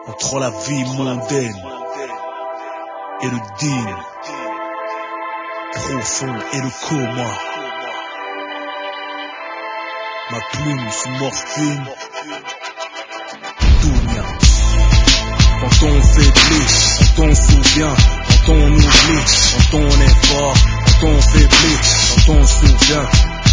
entre la vie mondaine et le dîme profond et le coma. Ma plume sous morphine, Dunia. Quand on faiblit, quand on se souvient, quand on oublie, quand on est fort, quand on faiblit, quand on se souvient.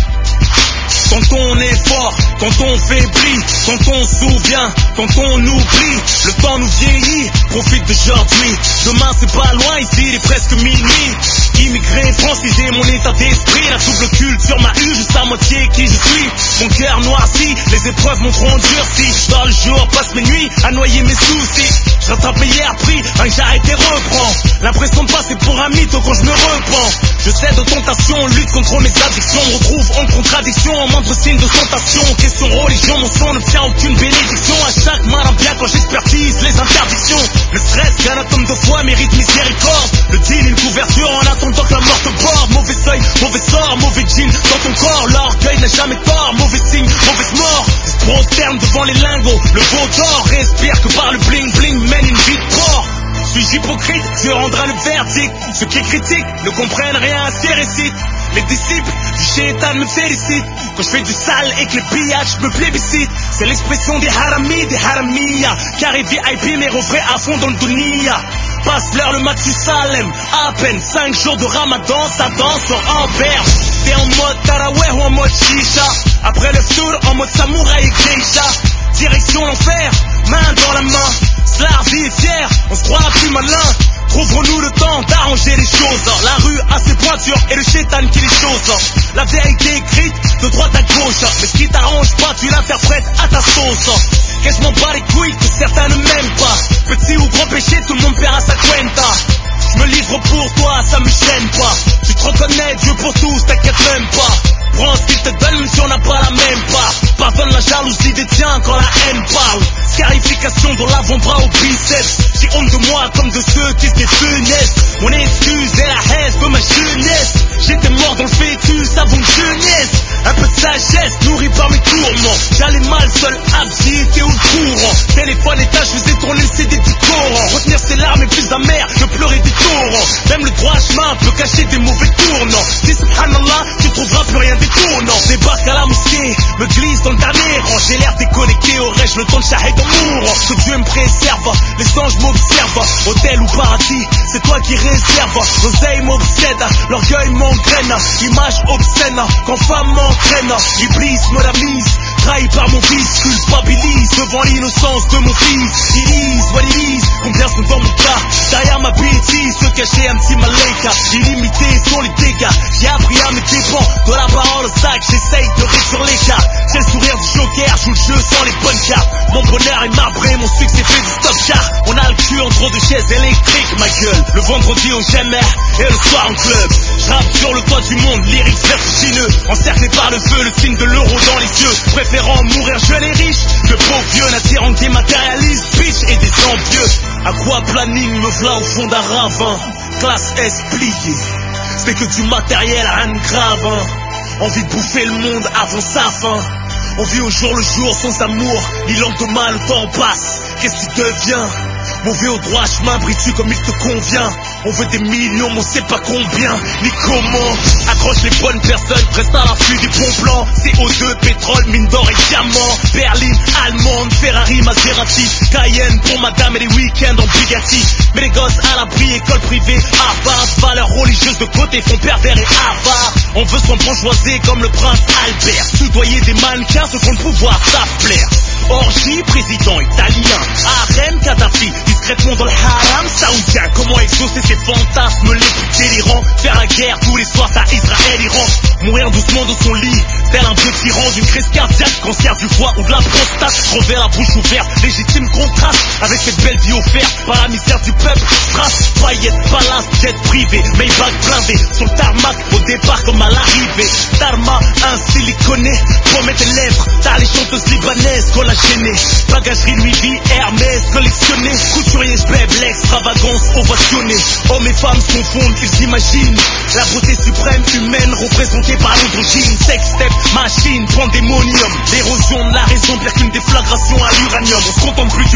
Quand on est fort, quand on faiblit, quand on se souvient, quand on oublie, le temps nous vieillit, profite d'aujourd'hui. Demain c'est pas loin, ici il est presque minuit. Immigré, francisé, mon état d'esprit, la double culture m'a eu juste à moitié qui je suis. Mon cœur noirci, les épreuves m'ont trop endurci. Dans le jour, passe mes nuits à noyer mes soucis. Je rattrape mes hier pris, un que j'arrête et reprends. L'impression de passer pour un mythe quand je me repens. Je cède aux tentations, lutte contre mes addictions, me retrouve en contradiction, en moindre signe de tentation. Question religion, mon son n'obtient aucune bénédiction. À chaque main bien quand j'expertise les interdictions. Le stress qu'un atome de foi mérite miséricorde. Le deal, une couverture en attendant que la mort te borde. Mauvais seuil, mauvais sort, mauvais jean dans ton corps. L'orgueil n'a jamais tort, mauvais signe, mauvaise mort. Se prosterne devant les lingots, le beau d'or respire que par le bling bling, mène une vie de porc. Suis-je hypocrite? Je rendrai le verdict. Ceux qui critiquent ne comprennent rien à ces récits. Les disciples du shaitan me félicitent. Quand je fais du sale et que les pillages me plébiscitent. C'est l'expression des haramis, des haramiyas. Carré VIP mais refait à fond dans le dunia. Passe l'heure le Mathusalem. À peine 5 jours de ramadan, ça danse en berge. T'es en mode taraweh ou en mode shisha. Après le tour en mode samouraï et geisha. Direction l'enfer, main dans la main. Slard vie est fier, on se croit plus malin. Trouverons-nous le temps d'arranger les choses. La rue a ses pointures et le shaitan qui les chose. La vérité écrite de droite à gauche. Mais ce qui t'arrange pas, tu l'interprètes à ta sauce. Qu'est-ce m'en bat les couilles que certains ne m'aiment pas. Petit ou grand péché, tout le monde paiera sa cuenta. Je me livre pour toi, ça me gêne pas. Tu te reconnais, Dieu pour tous, t'inquiète même pas. Prends ce qu'il te donne même si on n'a pas la même part. Pardonne la jalousie des tiens quand la haine parle. Scarification dans l'avant-bras au biceps. J'ai honte de moi comme de ceux qui se défunèsent. Mon excuse est la haine de ma jeunesse. J'étais mort dans le fœtus avant que je naisse. Un peu de sagesse nourri par mes tourments. J'allais mal seul, abside et au courant. Téléphone étage, je faisais tourner le CD du Coran. Retenir ses larmes est plus amer que pleurer des torrents. Même le droit chemin peut cacher des mauvais tournants. Dis subhanallah, tu trouveras plus rien détournant. Débarque à la mosquée, me glisse dans le dernier rang. J'ai l'air déconnecté, aurais-je le temps de shahid en mourant. Que Dieu me préserve, les anges m'observent. Hôtel ou paradis, c'est toi qui réserve. L'oseille m'obsède, l'orgueil m'engraine. Image obscène, quand femme m'entraîne. Iblis me la mise, trahi par mon vice. Culpabilise devant l'innocence de mon fils. Elise, what it is, combien sont dans mon cas. Derrière ma bêtise, se cacher un petit malaika. Illimité sont les dégâts, j'ai appris à mes dépens. De la parole au sac, j'essaye de rire sur les cas. J'ai le sourire du joker, joue le jeu sans les bonnes cartes. Mon bonheur est marbré, mon succès fait du stop chart. On a le cul entre deux chaises électriques, ma gueule. Le vendredi au GMR et le soir en club. Je rappe sur le toit du monde, lyrics vertigineux. Encerclé par le feu, le signe de l'euro dans les yeux. Préférant mourir jeune et riche que pauvre vieux, n'attirant des matérialistes, bitch et des envieux. À quoi planning me v'là au fond d'un ravin. Classe S pliée, c'est que du matériel, rien de grave hein. Envie de bouffer le monde avant sa fin. On vit au jour le jour sans amour, ni lendemain le temps passe. Qu'est-ce que tu deviens? Mauvais au droit chemin, bris-tu comme il te convient. On veut des millions, mais on sait pas combien, ni comment. Accroche les bonnes personnes, reste à l'affût des bons plans. CO2, pétrole, mine d'or et diamants. Berlin, allemande, Ferrari, Maserati. Cayenne pour madame et les week-ends en Bugatti. Mais les gosses à l'abri, école privée, Harvard. Valeurs religieuses de côté font pervers et avares. On veut s'en bourgeoiser comme le prince Albert. Soudoyer des mannequins se font le pouvoir s'afplaire. Orgie, président italien. Harem, Kadhafi, discrètement dans le haram saoudien. Comment exaucer ces fantasmes les plus délirants? Faire la guerre tous les soirs à Israël-Iran. Mourir doucement de son lit, tel un petit rang d'une crise cardiaque, cancer du foie ou de la prostate. Crever la bouche ouverte, légitime contraste avec cette belle vie offerte par la misère du peuple. Strass, paillettes, palace, jet privé, Maybach blindé sur le tarmac au départ comme à l'arrivée. Tarma, un siliconé, promets tes lèvres. T'as les chanteuses libanaises collagénées. Bagagerie Louis V, Hermès collectionné. Couturier, j'bève l'extravagance ovationnée. Hommes et femmes se confondent, ils imaginent la beauté suprême humaine représentée par l'androgyne. Sex step, machine, pandémonium. L'érosion de la raison, pire qu'une déflagration à l'uranium. On se contente plus du minimum.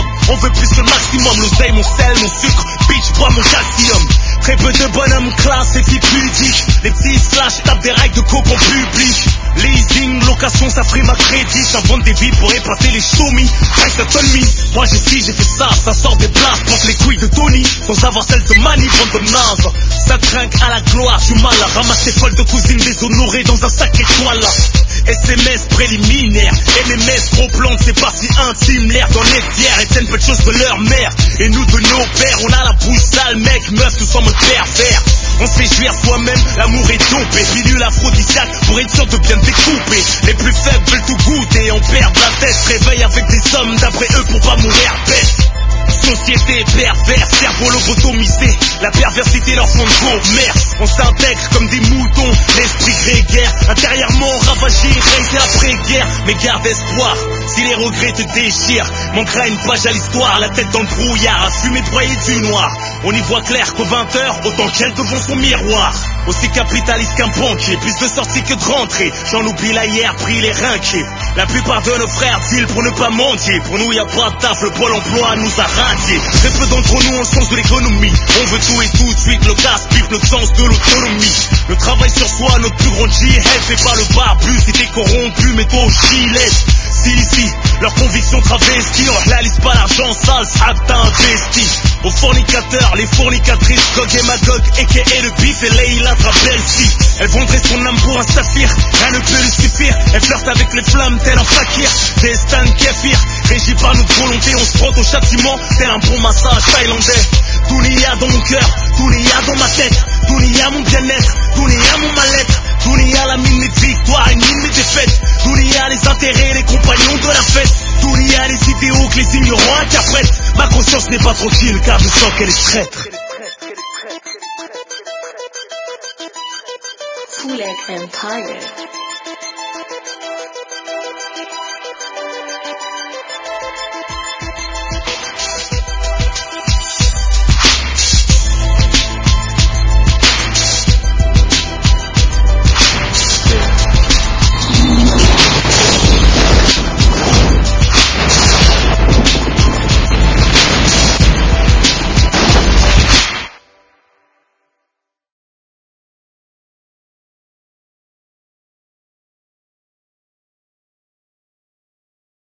minimum. On veut plus que le maximum, l'oseille, mon sel, mon sucre, bitch, bois mon calcium. Très peu de bonhommes classe et filles pudiques. Les petits slash tapent des règles de coke en public. Leasing, location, ça frime à crédit. J'invente des vies pour épater les chaumis. Reste autonomie. Moi j'ai fait ça, ça sort des blagues. Porte les couilles de Tony, sans avoir celle de Manny, bande de naze. Ça trinque à la gloire, du mal à ramasser folle de cousines déshonorées dans un sac étoile. SMS préliminaire, MMS, gros plante, c'est pas si intime. L'air dans les tiers, et tiennent peu de choses de leur mère. Et nous de nos pères, on a la bouche sale, mec, meuf, nous sommes pervers. On se fait jouir soi-même, l'amour est dopé. Pilule aphrodisiaque pour être sûr de bien découper. Les plus faibles veulent tout goûter, on perd la tête. Réveille avec des hommes d'après eux pour pas mourir bête. Société perverse, cerveau lobotomisé. La perversité leur fond de commerce. On s'intègre comme des moutons, l'esprit grégaire. Intérieurement ravagé, règne après-guerre. Mais garde espoir, si les regrets te déchirent. Manquera une page à l'histoire, la tête dans le brouillard. À fumer broyer du noir. On y voit clair qu'aux 20h, autant qu'elle devant son miroir. Aussi capitaliste qu'un banquier, plus de sorties que de rentrées. J'en oublie la hier, pris les rinqués. La plupart de nos frères deal pour ne pas mendier. Pour nous y a pas de taf, le pôle emploi nous a radiés. Très peu d'entre nous ont le sens de l'économie. On veut tout et tout de suite, le casse-pipe, notre sens de l'autonomie. Le travail sur soi, notre plus grand jihad. C'est pas le barbu, c'était corrompu, mais toi au gilet. Si, leurs convictions travesties. On réalise pas l'argent sale, ça t'a investi. Aux fornicateurs, les fournicatrices, Gog et Magog, a.k.a. le bif et Leila Trabelsi. Elle vendrait son âme pour un saphir, rien ne peut lui suffire. Elle flirte avec les flammes, tel un fakir. Destin kéfir, régi par notre volonté. On se frotte au châtiment, tel un bon massage thaïlandais. Tout n'y a dans mon cœur, tout n'y a dans ma tête. Tout n'y a mon bien-être, tout n'y a mon mal-être. Tout n'y a la mine des victoires et mine des défaites. Tout n'y a les intérêts, les compagnons de la fête. Tout n'y a les idéaux que les ignorants interprètent. Ma conscience n'est pas tranquille car je sens qu'elle est traître. Foulek Empire.